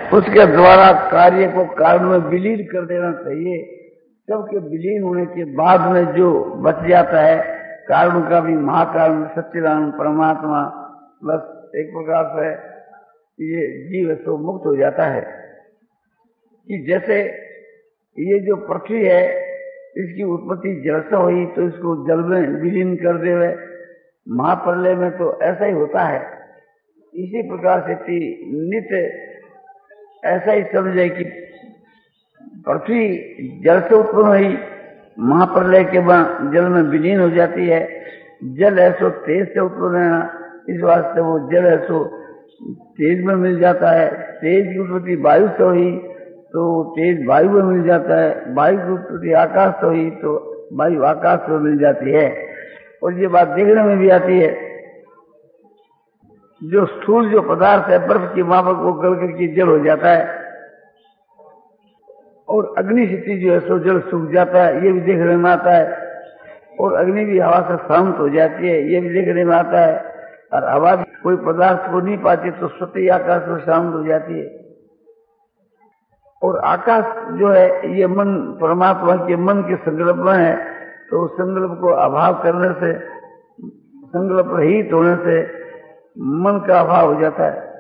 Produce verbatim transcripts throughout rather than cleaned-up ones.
उसके द्वारा कार्य को कारण में विलीन कर देना चाहिए। सबके विलीन होने के बाद में जो बच जाता है कारण का भी महाकारण सच्चिदानंद परमात्मा, बस एक प्रकार से ये जीव सो मुक्त हो जाता है। कि जैसे ये जो पृथ्वी है इसकी उत्पत्ति जल से हुई तो इसको जल में विलीन कर देवे, महाप्रलय में तो ऐसा ही होता है। इसी प्रकार से नित्य ऐसा ही समझे कि पृथ्वी जल से उत्पन्न हुई, महाप्रलय के बाद जल में विलीन हो जाती है। जल ऐसो तेज से उत्पन्न है, इस वास्ते वो जल ऐसो तेज में मिल जाता है। तेज की उत्पत्ति वायु से हुई तो तेज वायु में मिल जाता है, वायु की उत्पत्ति आकाश से हुई तो वायु आकाश में मिल जाती है। और ये बात देखने में भी आती है, जो स्थूल जो पदार्थ है बर्फ की माफक वो गल करके जल हो जाता है, और अग्नि स्थिति जो है सो जल सूख जाता है, ये भी देखने में आता है। और अग्नि भी हवा से शांत हो जाती है, ये भी देखने में आता है। और हवा भी कोई पदार्थ को नहीं पाती तो स्वतः आकाश में शांत हो जाती है। और आकाश जो है ये मन परमात्मा के मन के संकल्प में है, तो संकल्प को अभाव करने से, संकल्प रहित होने से मन का अभाव हो जाता है।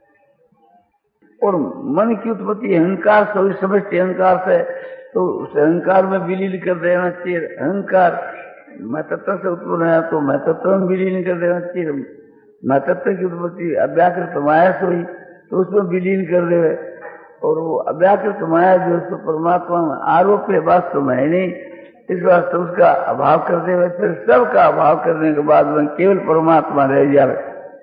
और मन की उत्पत्ति अहंकार से हुई, समष्टि अहंकार से, तो उस अहंकार में विलीन कर देना चाहिए। अहंकार मैं तत्व से उत्पन्न है तो मैं तत्व में विलीन कर देना चाहिए। मैं तत्व की उत्पत्ति अव्याकृत माया से हुई तो उसमें विलीन कर देवे। और वो अव्याकृत माया जो उसको परमात्मा में आरोप है, वास्तव में है नहीं, इस वास्ते उसका अभाव कर देवे। फिर सबका अभाव करने के बाद में केवल परमात्मा रह जावे।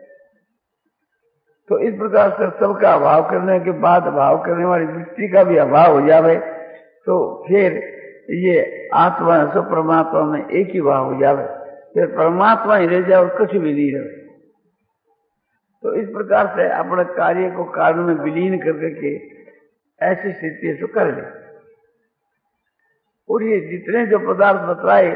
तो इस प्रकार से सबका अभाव करने के बाद अभाव करने वाली वृत्ति का भी अभाव हो जावे, तो फिर ये आत्मा सब परमात्मा में एक ही भाव हो जावे। फिर परमात्मा ही रह जाए और कुछ भी नहीं रहे। तो इस प्रकार से अपने कार्य को कारण में विलीन करके के ऐसी स्थिति से कर ले। और ये जितने जो पदार्थ बताए,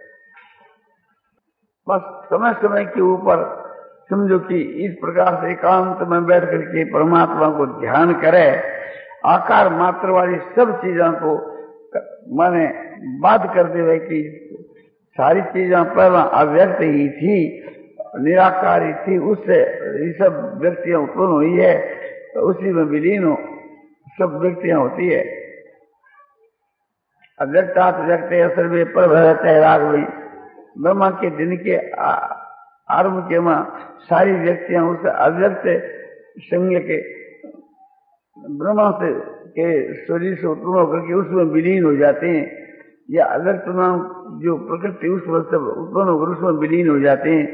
बस समय समय के ऊपर समझो कि इस प्रकार से एकांत में बैठ करके परमात्मा को ध्यान करे। आकार मात्र वाली सब चीजों को माने बात कर देवे कि सारी चीजें पहला अव्यक्त ही थी, निराकार ही थी, उससे ये सब व्यक्तियां उत्पन्न हुई है, तो उसी में विलीन हो सब व्यक्तियां होती है। अव्यक्तात् व्यक्त असर में पर रहते है राग में ब्रह्मा के दिन के आरंभ के मां सारी व्यक्तियां उस अव्यक्त संज्ञ के ब्रह्मा से के शरीर से उत्पन्न होकर के उसमें विलीन हो जाते हैं, या अव्यक्त नाम जो प्रकृति उस वक्त उत्पन्न होकर उसमें विलीन हो जाते हैं।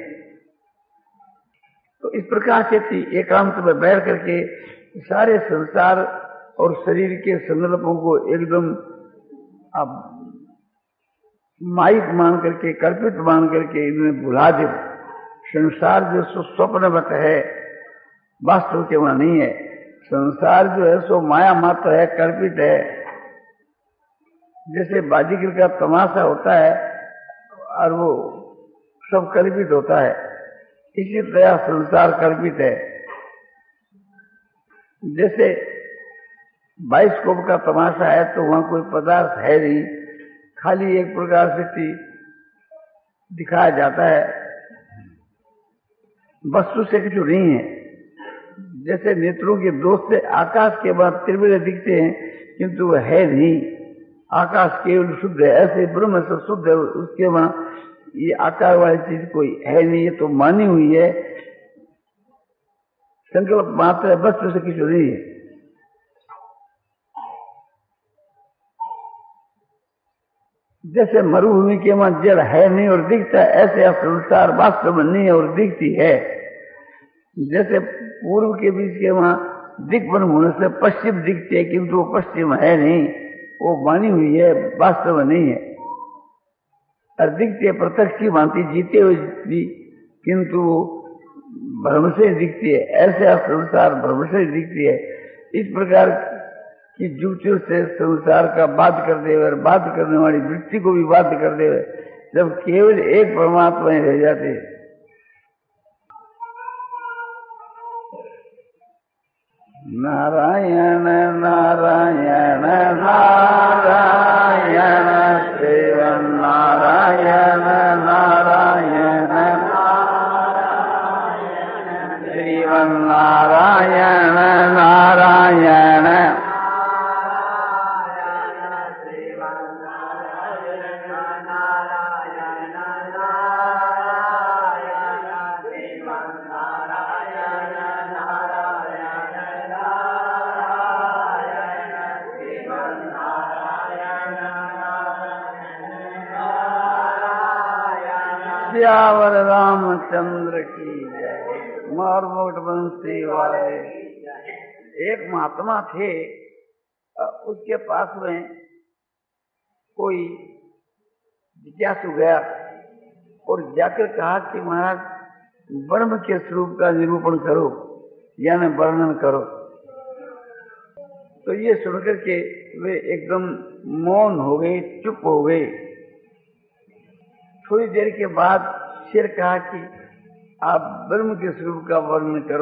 तो इस प्रकार से थी एकांत में बैठ करके सारे संसार और शरीर के संकल्पों को एकदम अब माइक मान करके, कल्पित मान करके इन्हें भुला दे। संसार जो स्वप्नवत है, वास्तव के वहां नहीं है। संसार जो है सो माया मात्र है, कल्पित है। जैसे बाजीगर का तमाशा होता है और वो सब कल्पित होता है, इसी तरह संसार कल्पित है। जैसे बाइस्कोप का तमाशा है तो वहां कोई पदार्थ है नहीं, खाली एक प्रकार से दिखाया जाता है, वस्तु से कुछ नहीं है। जैसे नेत्रों के दोष से आकाश के बाद त्रिविध दिखते हैं किंतु वह है नहीं, आकाश केवल शुद्ध है। ऐसे ब्रह्म से शुद्ध है, उसके वहां ये आकार वाली चीज कोई है नहीं, ये तो मानी हुई है, संकल्प मात्र है, वस्तु से कुछ नहीं है। जैसे मरुभूमि के वहां जल है नहीं और दिखता है, ऐसे संसार वास्तव में नहीं है और दिखती है। जैसे पूर्व के बीच के वहां दिग्बन होने से पश्चिम दिखती है किंतु वो पश्चिम है नहीं, वो मानी हुई है, वास्तव में नहीं है। और दिखती है प्रत्यक्ष की भांति जीते हुए भी, किंतु भ्रम से दिखती है। ऐसे संसार भ्रम से दिखती है। इस प्रकार कि जुटियों से संसार का बाध कर दे और बाध करने वाली वृत्ति को भी बाध कर दे, जब केवल एक परमात्मा ही रह जाते हैं। नारायण नारायण नारायण श्रीमन नारायण नारायण श्रीमन नारायण नारायण सियावर रामचंद्र की जय। मोरमुकुट बंसी वाले। एक महात्मा थे, उसके पास में कोई जिज्ञासु गया और जाकर कहा कि महाराज ब्रह्म के स्वरूप का निरूपण करो, यानी वर्णन करो। तो ये सुनकर के वे एकदम मौन हो गए, चुप हो गए। थोड़ी देर के बाद फिर कहा कि आप ब्रह्म के स्वरूप का वर्णन करो,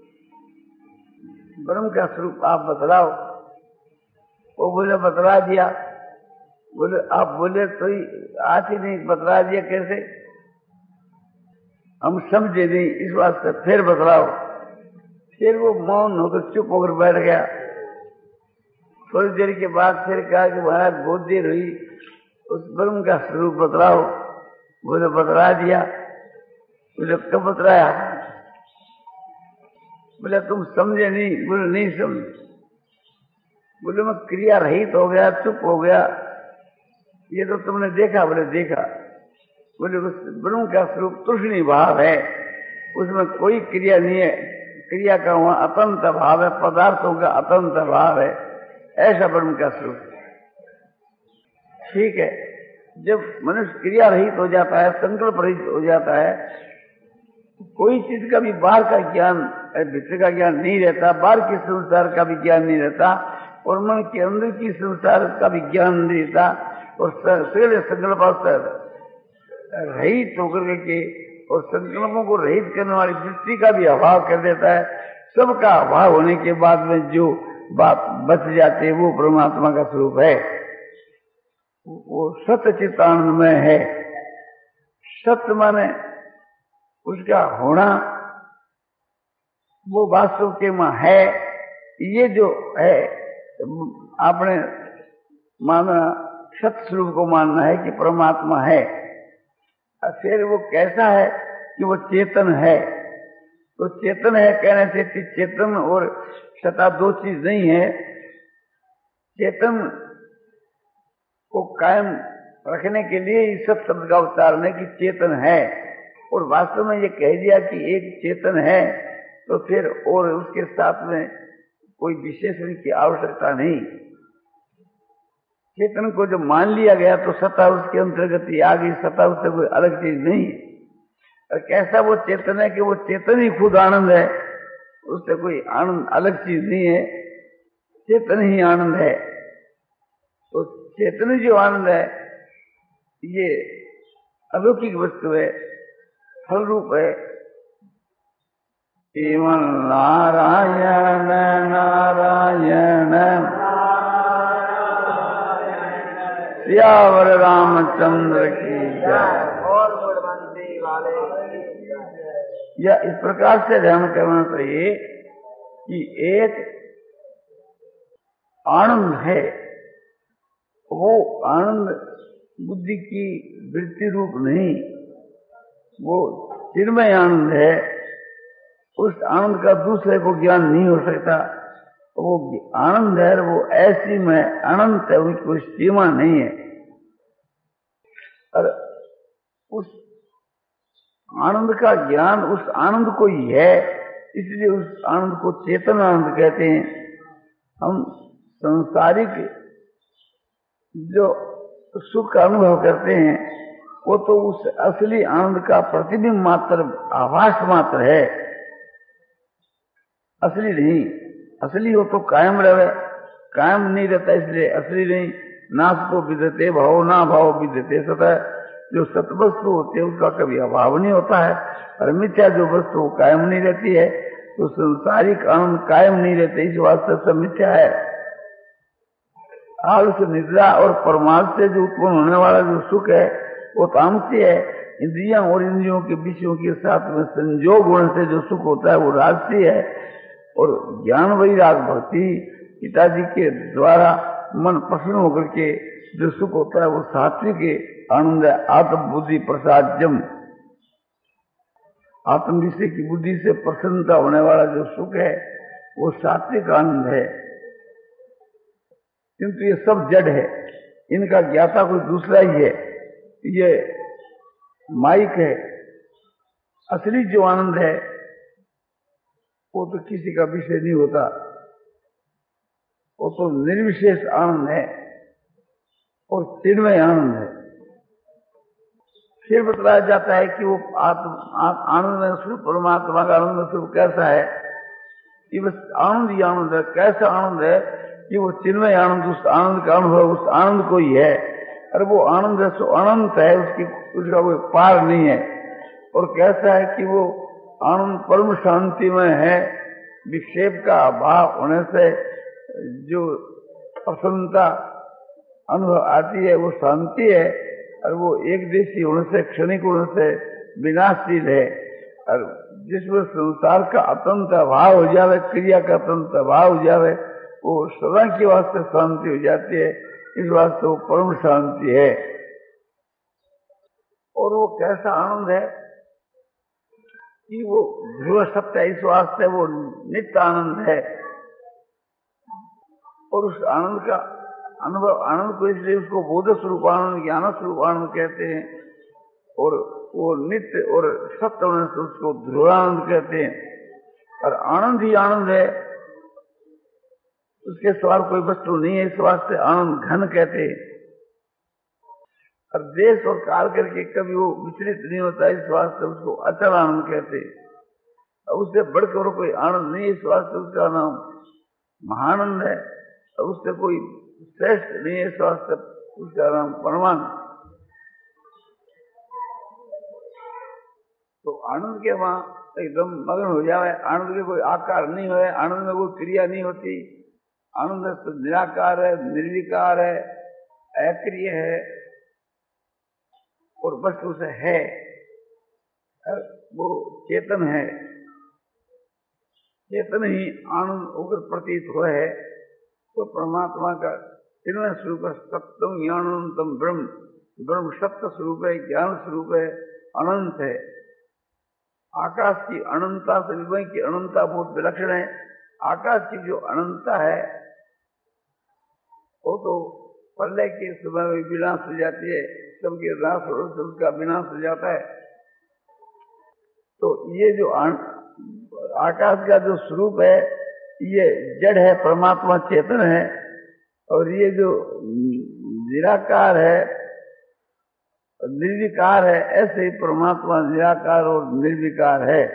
ब्रह्म का स्वरूप आप बतलाओ। वो बोले बतला दिया। बोले आप बोले तो ही आज ही नहीं, बतला दिया कैसे, हम समझे नहीं, इस वास्ते फिर बतलाओ। फिर वो मौन होकर चुप होकर बैठ गया। थोड़ी देर के बाद फिर कहा कि महाराज बहुत देर हुई, उस ब्रह्म का स्वरूप बतलाओ। बोले बतला दिया। बोले कब बतलाया? बोले तुम समझे नहीं। बोले नहीं समझे। बोले मैं क्रिया रहित हो गया, चुप हो गया, ये तो तुमने देखा? बोले देखा। बोले उस ब्रह्म का स्वरूप तूष्णी भाव है, उसमें कोई क्रिया नहीं है, क्रिया का वहां अतंत भाव है, पदार्थों का अतंत भाव है, ऐसा ब्रह्म का स्वरूप। ठीक है, जब मनुष्य क्रिया रहित हो जाता है, संकल्प रहित हो जाता है, कोई चीज का भी बाहर का ज्ञान, भीतर का ज्ञान नहीं रहता, बाहर के संसार का भी ज्ञान नहीं रहता, और मन के अंदर की संसार का भी ज्ञान नहीं रहता, और सगले संकल्प रहित होकर के और संकल्पों को रहित करने वाली दृष्टि का भी अभाव कर देता है। सबका अभाव होने के बाद में जो बात बच जाती है वो परमात्मा का स्वरूप है। वो सत्य चित्तानंदमय है। सत्य माने उसका होना, वो वास्तव के मां है। ये जो है आपने माना, सत्य स्वरूप को मानना है कि परमात्मा है। फिर वो कैसा है कि वो चेतन है। तो चेतन है कहने से कि चेतन और सत्ता दो चीज नहीं है। चेतन को कायम रखने के लिए इस सब शब्द का उच्चारण है कि चेतन है, और वास्तव में ये कह दिया कि एक चेतन है, तो फिर और उसके साथ में कोई विशेषण की आवश्यकता नहीं। चेतन को जब मान लिया गया तो सत्ता उसके अंतर्गत ही आ गई, सत्ता उससे कोई अलग चीज नहीं है। और कैसा वो चेतन है कि वो चेतन ही खुद आनंद है, उससे कोई आनंद अलग चीज नहीं है, चेतन ही आनंद है। तो चेतन जो आनंद है ये अलौकिक वस्तु है, फल रूप है। श्रीमन नारायण नारायण सियावर रामचंद्र की जय। या इस प्रकार से ध्यान करना चाहिए कि एक आनंद है, वो आनंद बुद्धि की वृत्ति रूप नहीं, वो चिन्मय आनंद है। उस आनंद का दूसरे को ज्ञान नहीं हो सकता। वो आनंद है, वो ऐसी में अनंत है, उसकी कोई सीमा नहीं है। और उस आनंद का ज्ञान उस आनंद को ही है, इसलिए उस आनंद को चेतन आनंद कहते हैं। हम सांसारिक जो सुख का अनुभव करते हैं वो तो उस असली आनंद का प्रतिबिंब मात्र, आभास मात्र है, असली नहीं। असली हो तो कायम रहे, कायम नहीं रहता इसलिए असली नहीं। नाश को विदते भाव, ना भाव विदते सतः। जो सतवस्तु होती है उसका कभी अभाव नहीं होता है, और मिथ्या जो वस्तु कायम नहीं रहती है, तो संसारिक आनंद कायम नहीं रहते, इस वास्ते सब मिथ्या है। आलस्य, निद्रा और परमार्थ से जो उत्पन्न होने वाला जो सुख है वो तामसी है। इंद्रियां और इंद्रियों के विषयों के साथ में संयोग होने से जो सुख होता है वो राजसी है। और ज्ञान वैराग भक्ति पिताजी के द्वारा मन प्रसन्न होकर के जो सुख होता है वो सात्विक आनंद है। आत्म बुद्धि प्रसादजम, आत्म विषय की बुद्धि से प्रसन्नता होने वाला जो सुख है वो सात्विक आनंद है। किंतु ये सब जड़ है, इनका ज्ञाता कोई दूसरा ही है। ये माइक है। असली जो आनंद है वो तो किसी का विषय नहीं होता, वो तो निर्विशेष आनंद है और चिन्मय आनंद है। फिर बताया जाता है कि वो आत्म आनंद स्वरूप परमात्मा का आनंद स्वरूप कैसा है कि बस आनंद ही आनंद है। कैसा आनंद है कि वो चिन्मय आनंद, उस आनंद का अनुभव उस आनंद को ही है। और वो आनंद है सो अनंत है, उसकी उसका कोई पार नहीं है। और कैसा है कि वो आनंद परम शांति में है। विक्षेप का अभाव होने से जो प्रसन्नता अनुभव आती है वो शांति है। और वो एक देशी होने से, क्षणिक होने से विनाशशील है। और जिसमें संसार का अतंत अभाव हो जावे, क्रिया का अतंत अभाव हो जावे, वो सदा के वास्ते शांति हो जाती है। इस वास्ते वो परम शांति है। और वो कैसा आनंद है कि वो ध्रुव सत्य है, इस वास्ते वो नित्य आनंद है। और उस आनंद का अनुभव, आनंद को इसलिए उसको बोध स्वरूप आनंद, ज्ञान स्वरूप आनंद कहते हैं। और वो नित्य और सत्य होने से उसको ध्रुवानंद कहते हैं। और आनंद ही आनंद है, उसके सवार कोई वस्तु नहीं है, इस वास्ते आनंद घन कहते हैं। और देश और काल करके कभी वो विचलित नहीं होता, इस वास्ते उसको अचल आनंद कहते हैं। और उससे बढ़कर कोई आनंद नहीं, इस वास्ते उसका नाम महानंद है। और उससे कोई श्रेष्ठ नहीं है, इस वास्ते उसका नाम परमानंद। तो आनंद के वहां एकदम मगन हो जाए, आनंद के कोई आकार नहीं हो, आनंद में कोई क्रिया नहीं होती। आनंद तो निराकार है, निर्विकार है, अक्रिय है और वस्तु से है, वो चेतन है। चेतन ही आनंद होकर प्रतीत हुआ है। तो परमात्मा का चिन्मय स्वरूप है, सत्यम ज्ञानंतम ब्रह्म। ब्रह्म सत्य स्वरूप है, ज्ञान स्वरूप है, अनंत है। आकाश की अनंतता से विमय की अनंतता बहुत विलक्षण है। आकाश की जो अनंतता है वो तो प्रलय के समय में विनाश हो जाती है, सबके नाश हो से उसका विनाश हो जाता है। तो ये जो आकाश का जो स्वरूप है ये जड़ है, परमात्मा चेतन है। और ये जो निराकार है, निर्विकार है, ऐसे ही परमात्मा निराकार और निर्विकार है।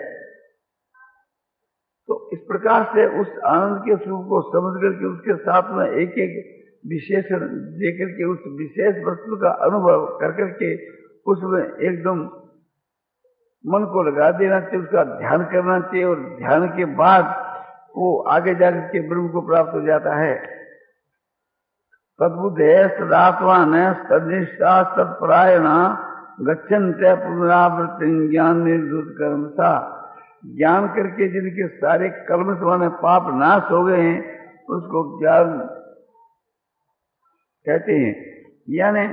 तो इस प्रकार से उस आनंद के स्वरूप को समझ करके उसके साथ में एक एक विशेषण देकर के उस विशेष वस्तु का अनुभव कर करके उसमें एकदम मन को लगा देना चाहिए, उसका ध्यान करना चाहिए। और ध्यान के बाद वो आगे जाकर के ब्रह्म को प्राप्त हो जाता है। तद्बुद्धे सदात्मा न तनिष्ठा तत्परायणा गच्छन्ते पुनरावृत्ति ज्ञान निर्धुत कर्म सा। ज्ञान करके जिनके सारे कर्म से पाप नाश हो गए हैं उसको ज्ञान कहते हैं। यानी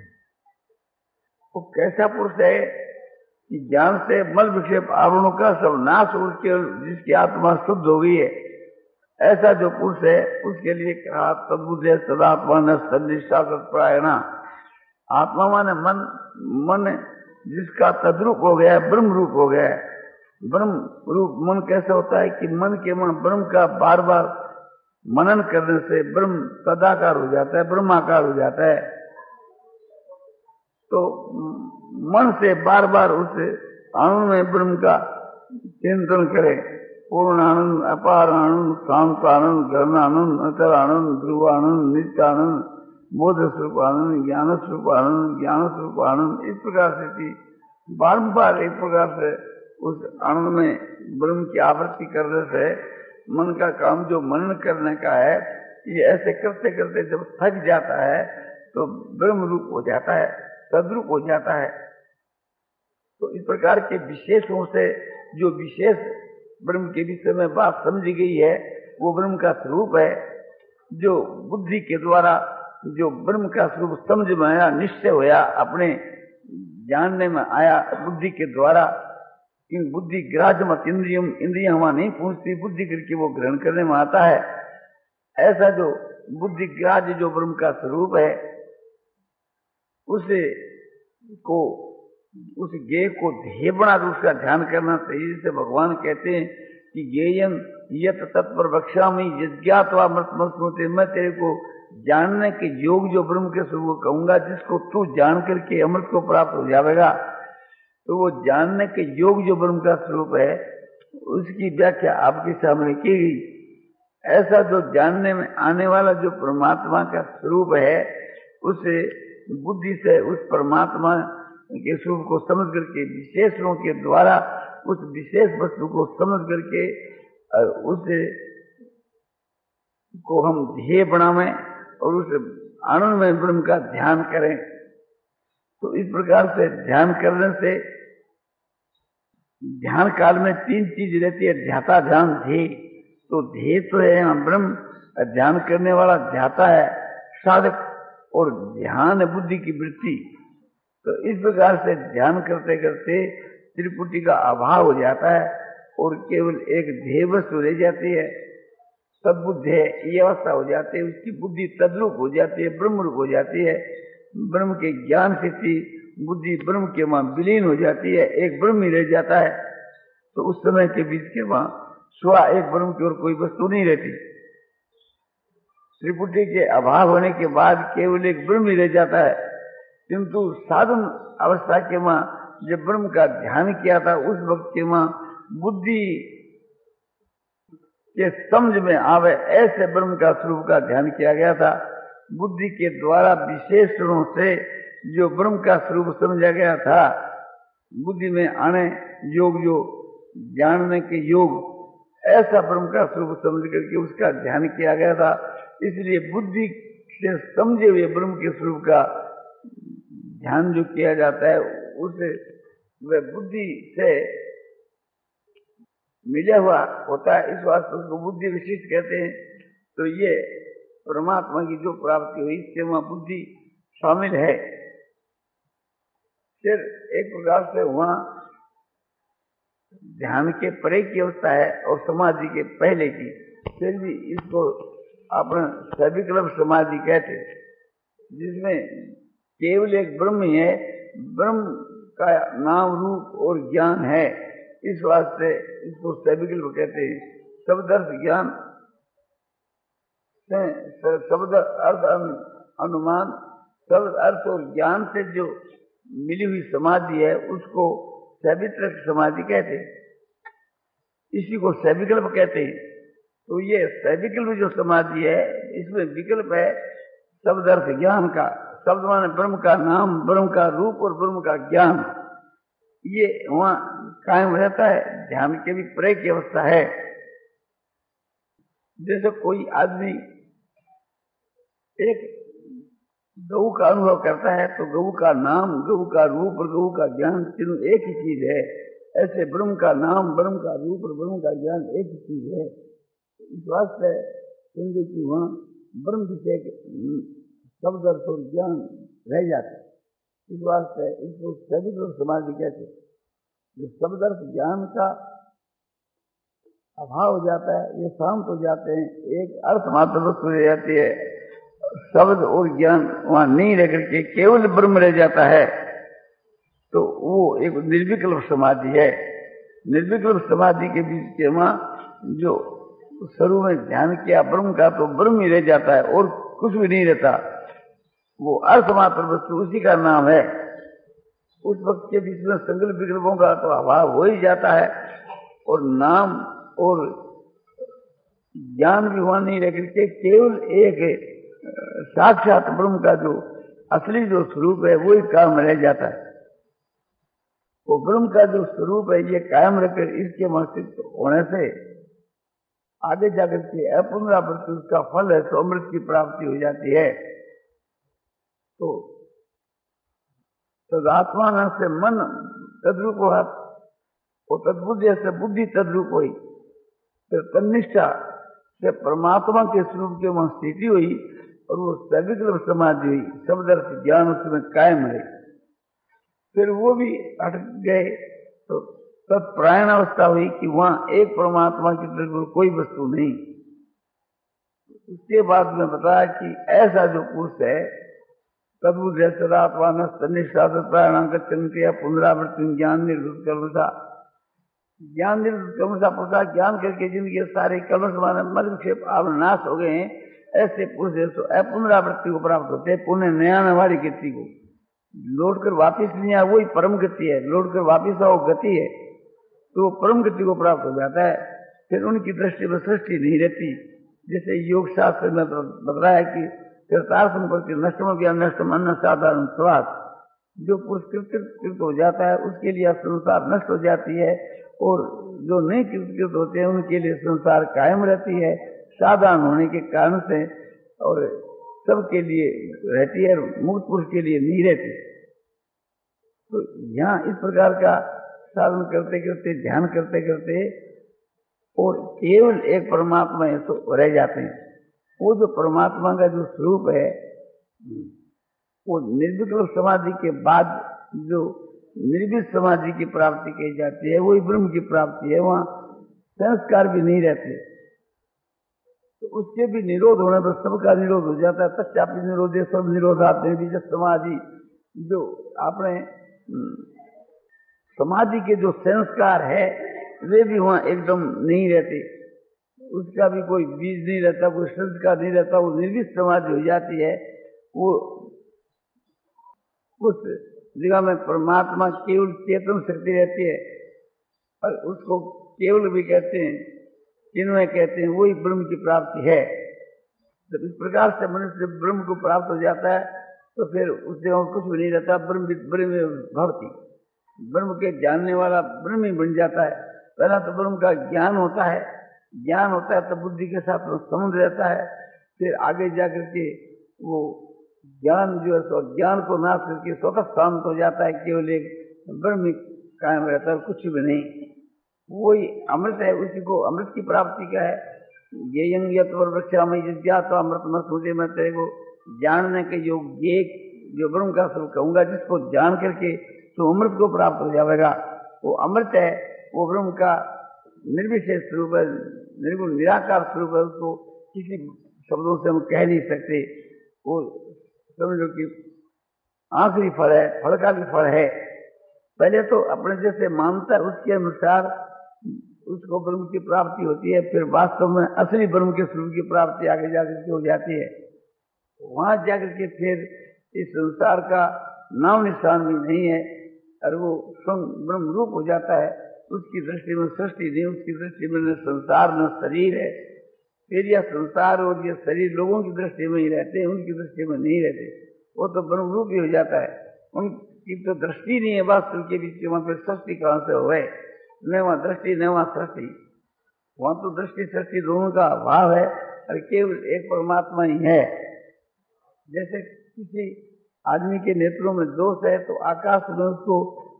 वो कैसा पुरुष है कि ज्ञान से मल विक्षेप आवरणों का सब नाश हो के जिसकी आत्मा शुद्ध हो गई है, ऐसा जो पुरुष है उसके लिए कहा तद्बुद्धे सदात्मा न सन्निष्ठा तत्परायणा। आत्मा माने मन, मन जिसका तद्रूप हो गया है, ब्रह्म रूप हो गया है। ब्रह्म रूप मन कैसा होता है कि मन के मन ब्रह्म का बार बार मनन करने से ब्रह्म तदाकार हो जाता है, ब्रह्माकार हो जाता है। तो मन से बार बार उस आनंद में ब्रह्म का चिंतन करें। पूर्ण आनंद, अपार आनंद, शांत आनंद, घन आनंद, अचल आनंद, ध्रुव आनंद, नित्य आनंद, बोध स्वरूप आनंद, ज्ञान स्वरूप आनंद, ज्ञान स्वरूप आनंद, इस प्रकार से थी बारम्बार एक प्रकार से उस आनंद में ब्रह्म की आवृत्ति करने से मन का काम जो मनन करने का है, ये ऐसे करते करते जब थक जाता है तो ब्रह्म रूप हो जाता है, सदरूप हो जाता है। तो इस प्रकार के विशेषों से जो विशेष ब्रह्म के विषय में बात समझी गई है वो ब्रह्म का स्वरूप है। जो बुद्धि के द्वारा जो ब्रह्म का स्वरूप समझ में आया, निश्चय होया, अपने जानने में आया बुद्धि के द्वारा, इन बुद्धि ग्राह्य मत इंद्रियम, इंद्रियां वहां नहीं पहुंचती, बुद्धि करके वो ग्रहण करने में आता है। ऐसा जो बुद्धि ग्राह्य जो ब्रह्म का स्वरूप है, उसे को उस ज्ञेय को ध्येय बना कर उसका ध्यान करना चाहिए। जिसे भगवान कहते हैं कि ज्ञेयं यत तत्पर बक्षामि यज्ञात्वा मृतमस्मृते, मैं तेरे को जानने के योग जो ब्रह्म के स्वरूप कहूंगा, जिसको तू जान करके अमृत को प्राप्त हो जाएगा। तो वो जानने के योग जो ब्रह्म का स्वरूप है उसकी व्याख्या आपके सामने की गई। ऐसा जो जानने में आने वाला जो परमात्मा का स्वरूप है, उसे बुद्धि से उस परमात्मा के स्वरूप को समझ करके विशेषणों के द्वारा उस विशेष वस्तु को समझ करके उसे को हम ध्येय बनावें और उस आनंद में ब्रह्म का ध्यान करें। तो इस प्रकार से ध्यान करने से ध्यान काल में तीन चीज रहती है, ध्याता, ध्यान, ध्येय। तो ध्येय तो है यहाँ ब्रह्म, ध्यान करने वाला ध्याता है साधक, और ध्यान है बुद्धि की वृत्ति। तो इस प्रकार से ध्यान करते करते त्रिपुटी का अभाव हो जाता है और केवल एक ध्येय वस्तु रह जाती है, सद्बुद्ध है, ये अवस्था हो जाती है। उसकी बुद्धि तद्रूप हो जाती है, ब्रह्म रूप हो जाती है। ब्रह्म के ज्ञान से थी बुद्धि ब्रह्म के वहां विलीन हो जाती है, एक ब्रह्म ही रह जाता है। तो उस समय के बीच के वहां स्वा एक ब्रह्म की और कोई वस्तु नहीं रहती। त्रिपुटी के अभाव होने के बाद केवल एक ब्रह्म ही रह जाता है। किंतु साधन अवस्था के वहां जब ब्रह्म का ध्यान किया था, उस वक्त के वहां बुद्धि के समझ में आवे ऐसे ब्रह्म का स्वरूप का ध्यान किया गया था। बुद्धि के द्वारा विशेषणों से जो ब्रह्म का स्वरूप समझा गया था, बुद्धि में आने योग, जो जानने के योग, ऐसा ब्रह्म का स्वरूप समझ करके उसका ध्यान किया गया था। इसलिए बुद्धि से समझे हुए ब्रह्म के स्वरूप का ध्यान जो किया जाता है, उसे वह बुद्धि से मिला हुआ होता है, इस वास्ते उसको बुद्धि विशिष्ट कहते हैं। तो ये परमात्मा की जो प्राप्ति हुई, इससे वहां बुद्धि शामिल है। फिर एक प्रकार से वहां ध्यान के परे की अवस्था है और समाधि के पहले की, फिर भी इसको अपना सविकल्प समाधि कहते, जिसमें केवल एक ब्रह्म ही है, ब्रह्म का नाम रूप और ज्ञान है। इस वास्ते इसको सविकल्प कहते हैं। शब्द अर्थ ज्ञान, शब्द अर्थ अनुमान, शब्द अर्थ और ज्ञान से जो मिली हुई समाधि है उसको सवितरक समाधि कहते हैं, इसी को सविकल्प कहते हैं। तो ये सविकल्प जो समाधि है, इसमें विकल्प है शब्द अर्थ ज्ञान का। शब्द माने ब्रह्म का नाम, ब्रह्म का रूप और ब्रह्म का ज्ञान, ये वहां कायम रहता है। ध्यान के भी परे की अवस्था है। जैसे कोई आदमी एक गऊ का अनुभव करता है, तो गऊ का नाम, गऊ का रूप और गऊ का ज्ञान तीनों एक ही चीज है। ऐसे ब्रह्म का नाम, ब्रह्म का रूप और ब्रह्म का ज्ञान एक ही चीज है। इस वास्ते समझो कि वहां ब्रह्म विषय शब्द अर्थ और ज्ञान रह जाते। इस वास्ते इसको सविकल्प समाधि कहते। जो शब्द अर्थ ज्ञान का अभाव हो जाता है, ये शांत हो जाते हैं, एक अर्थ मात्र वस्तु रह जाती है, शब्द और ज्ञान वहां नहीं रह करके केवल ब्रह्म रह जाता है। तो वो एक निर्विकल्प समाधि है। निर्विकल्प समाधि के बीच के वहां जो शुरू में ध्यान किया ब्रह्म का, तो ब्रह्म ही रह जाता है और कुछ भी नहीं रहता। वो अर्थमात्र वस्तु उसी का नाम है। उस वक्त के बीच में संकल्प विकल्पों का तो अभाव हो ही जाता है, और नाम और ज्ञान भी वहां नहीं रह करके केवल एक साक्षात ब्रह्म का जो असली जो स्वरूप है, वही काम रह जाता है। वो ब्रह्म का जो स्वरूप है ये कायम रखकर इसके अस्तित्व होने से आगे जाकर के अपुनरावृत्ति उसका फल है, तो अमृत की प्राप्ति हो जाती है। तो तदात्मा से मन तद्रूप हुआ, वो तद्बुद्धि से बुद्धि तद्रूप हुई, फिर तन्निष्ठा से परमात्मा के स्वरूप की वहां स्थिति हुई और वो सविकल्प समाधि हुई, शब्दर्थ ज्ञान उसमें कायम रही। फिर वो भी हट गए तो तत्प्रायण अवस्था हुई कि वहां एक परमात्मा की तरफ कोई वस्तु नहीं। उसके बाद में बताया कि ऐसा जो पुरुष है तद्बुद्धि सदात्मान तन्निष्ठा प्राणांग क्रिया पुनरावृत्ति ज्ञान निर्वृत कल्मषा, ज्ञान निर्वृत कल्मषा पुरुषा ज्ञान करके जिनके सारे कल्मष माने मदक्षेप आवरण नाश हो गए हैं, ऐसे पुरुष तो अपुनरावृत्ति को प्राप्त होते हैं। पुण्य नया वाली गति को लौट कर वापिस नहीं आया, वही परम गति है। लौट कर वापिस आओ गति है तो परम गति को प्राप्त हो जाता है। फिर उनकी दृष्टि में सृष्टि नहीं रहती। जैसे योग शास्त्र में बताया कि कृतार्थम प्रति नष्टम ज्ञान नष्टम अन्न साधारण स्वाद, जो पुरुष कृत हो जाता है उसके लिए संसार नष्ट हो जाती है, और जो नहीं कृत होते हैं उनके लिए संसार कायम रहती है साधारण होने के कारण से, और सबके लिए रहती है, मुक्त पुरुष के लिए नहीं रहती। तो यहाँ इस प्रकार का साधन करते करते ध्यान करते करते और केवल एक परमात्मा है तो रह जाते हैं। वो जो परमात्मा का जो स्वरूप है वो निर्विकल्प समाधि के बाद जो निर्वित समाधि की प्राप्ति की जाती है वही ब्रह्म की प्राप्ति है। वहां संस्कार भी नहीं रहते, तो उसके भी निरोध होने पर सबका निरोध हो जाता है। तत्चापी निरोधे सब निरोधात निर्विजत समाधि, जो आपने समाधि के जो संस्कार है वे भी वहां एकदम नहीं रहते, उसका भी कोई बीज नहीं रहता, कोई संस्कार नहीं रहता, वो निर्वित समाधि हो जाती है। वो उस जगह में परमात्मा केवल चेतन शक्ति रहती है, और उसको केवल भी कहते हैं, चिन्मय कहते हैं, वही ब्रह्म की प्राप्ति है। जब इस प्रकार से मनुष्य ब्रह्म को प्राप्त हो जाता है तो फिर उस जगह कुछ भी नहीं रहता, ब्रह्म ब्रह्म भवति, ब्रह्म के जानने वाला ब्रह्म ही बन जाता है। पहला तो ब्रह्म का ज्ञान होता है, ज्ञान होता है तो बुद्धि के साथ संबंध रहता है, फिर आगे जाकर के वो ज्ञान जो है सो ज्ञान को नाश करके स्वतः शांत हो जाता है, केवल एक ब्रह्म कायम रहता है, कुछ भी नहीं। वही अमृत है, उसी को अमृत की प्राप्ति क्या है, ये यंग वृक्षा में जिज्ञासा अमृत मत मुझे मैं तेरे को जानने के योग्य जो ब्रह्म का स्वरूप कहूंगा, जिसको जान करके तो अमृत को प्राप्त हो जाएगा। वो अमृत है, वो ब्रह्म का निर्विशेष स्वरूप है, निर्गुण निराकार स्वरूप है, उसको किसी शब्दों से हम कह नहीं सकते। वो समझो कि आखिरी फल है, फल का भी फल है। पहले तो अपने जैसे मानता है उसके अनुसार उसको ब्रह्म की प्राप्ति होती है, फिर वास्तव में असली ब्रह्म के स्वरूप की प्राप्ति आगे जाकर के हो जाती है। वहां जाकर के फिर इस संसार का नाम निशान भी नहीं है, और वो स्वयं ब्रह्म रूप हो जाता है। उसकी दृष्टि में सृष्टि नहीं, उसकी दृष्टि में न संसार न शरीर है। फिर यह संसार और यह शरीर लोगों की दृष्टि में ही रहते हैं, उनकी दृष्टि में नहीं रहते। वो तो ब्रह्म रूप ही हो जाता है, उनकी तो दृष्टि नहीं है वास्तव के बीच। वहां फिर सृष्टि कहां से हो, न वहां दृष्टि न वहां सृष्टि। वहां तो दृष्टि सृष्टि दोनों का अभाव है, और केवल एक परमात्मा ही है। जैसे किसी आदमी के नेत्रों में दोष है तो आकाश में उसको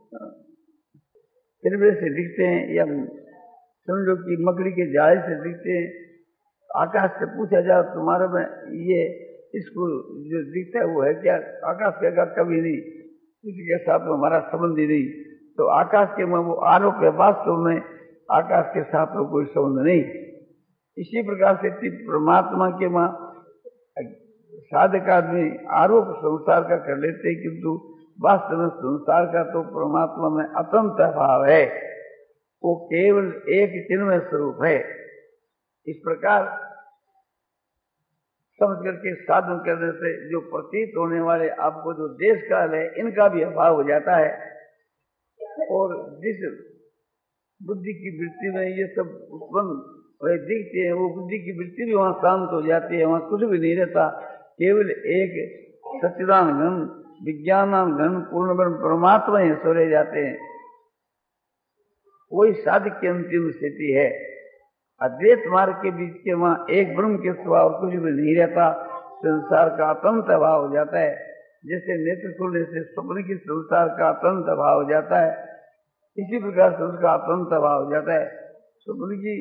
तिरबे से दिखते हैं, या समझो कि मकड़ी के जाले से दिखते हैं। आकाश से पूछा जाए तुम्हारे में ये इसको जो दिखता है वो है क्या? आकाश कहेगा कभी नहीं, किसी के साथ में हमारा संबंध ही नहीं। तो आकाश के में वो आरोप है, वास्तव में आकाश के साथ में कोई संबंध नहीं। इसी प्रकार से परमात्मा के मां साधक आदमी आरोप संसार का कर लेते हैं, किंतु वास्तव में संसार का तो परमात्मा में अतंत भाव है, वो केवल एक चिन्मय स्वरूप है। इस प्रकार समझ करके साधन करने से जो प्रतीत होने वाले आपको जो देश काल है इनका भी अभाव हो जाता है, और जिस बुद्धि की वृत्ति में ये सब उत्पन्न दिखते हैं वो बुद्धि की वृत्ति भी वहां शांत हो जाती है। वहां कुछ भी नहीं रहता, केवल एक सच्चिदानंद घन विज्ञान घन पूर्ण ब्रह्म परमात्मा ही सो रह जाते हैं। कोई साधक की अंतिम स्थिति है। अद्वैत मार्ग के बीच के वहां एक ब्रह्म के सिवा और कुछ भी नहीं रहता, संसार का अतंत अभाव हो जाता है। जैसे नेत्र खुलने से स्वप्न की संसार का अतंत अभाव हो जाता है, इसी प्रकार से उसका अतंत अभाव हो जाता है। स्वप्न की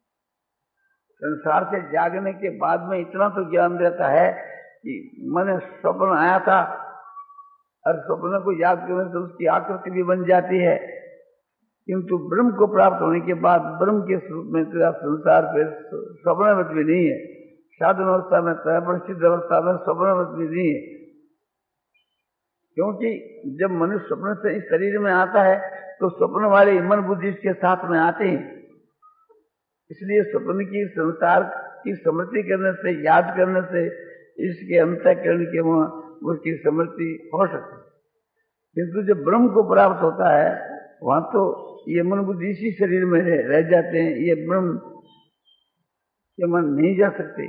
संसार से जागने के बाद में इतना तो ज्ञान रहता है कि मैंने स्वप्न आया था, और स्वप्न को याद करने से उसकी आकृति भी बन जाती है, किंतु ब्रह्म को प्राप्त होने के बाद ब्रह्म के स्वरूप में तेरा संसार फिर स्वप्नवत भी नहीं है। साधन अवस्था में त्रैपरिचित अवस्था में स्वप्नवत भी नहीं है, क्योंकि जब मनुष्य स्वप्न से इस शरीर में आता है तो स्वप्न वाले मन बुद्धि के साथ में आते हैं। इसलिए स्वप्न की संसार की स्मृति करने से, याद करने से इसके अंतःकरण के वहां उसकी स्मृति हो सकती है। किंतु जब ब्रह्म को प्राप्त होता है वहां तो ये मन बुद्धि इसी शरीर में रह जाते हैं, ये ब्रह्म के मन नहीं जा सकते।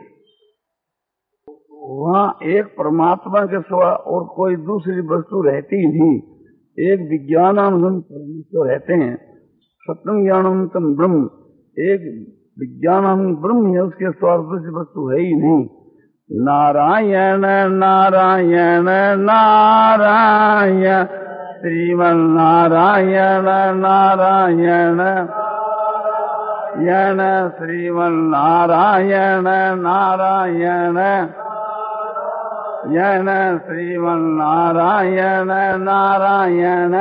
वहां एक परमात्मा के सिवा और कोई दूसरी वस्तु रहती नहीं। एक विज्ञानानंद परमेश्वर रहते हैं, सत्यम ज्ञानंतम ब्रह्म, एक विज्ञानानंद ब्रह्म है, उसके सिवा दूसरी वस्तु है ही नहीं। नारायण नारायण नारायण श्रीमन नारायण नारायण यण श्रीमन नारायण नारायण यण श्रीमन नारायण नारायण।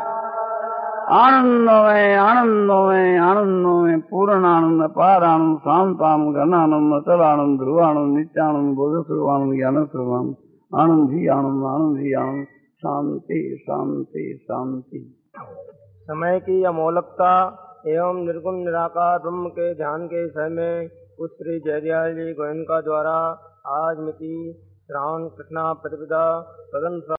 आनंदमय आनंदमय आनंदमय पूर्णानंद पारानंद शांतानंद घनानंद अचलानंद ध्रुवानंद नित्यानंद बोध स्वरूपानंद ज्ञान स्वरूपानंद आनंद ही आनंद आनंद ही आनंद शांति शांति शांति। समय की अमोलकता एवं निर्गुण निराकार ब्रह्म के ध्यान के विषय में उस श्री जयदयाल जी गोयनका द्वारा आज मिति श्रावण कृष्णा प्रतिपदा सदन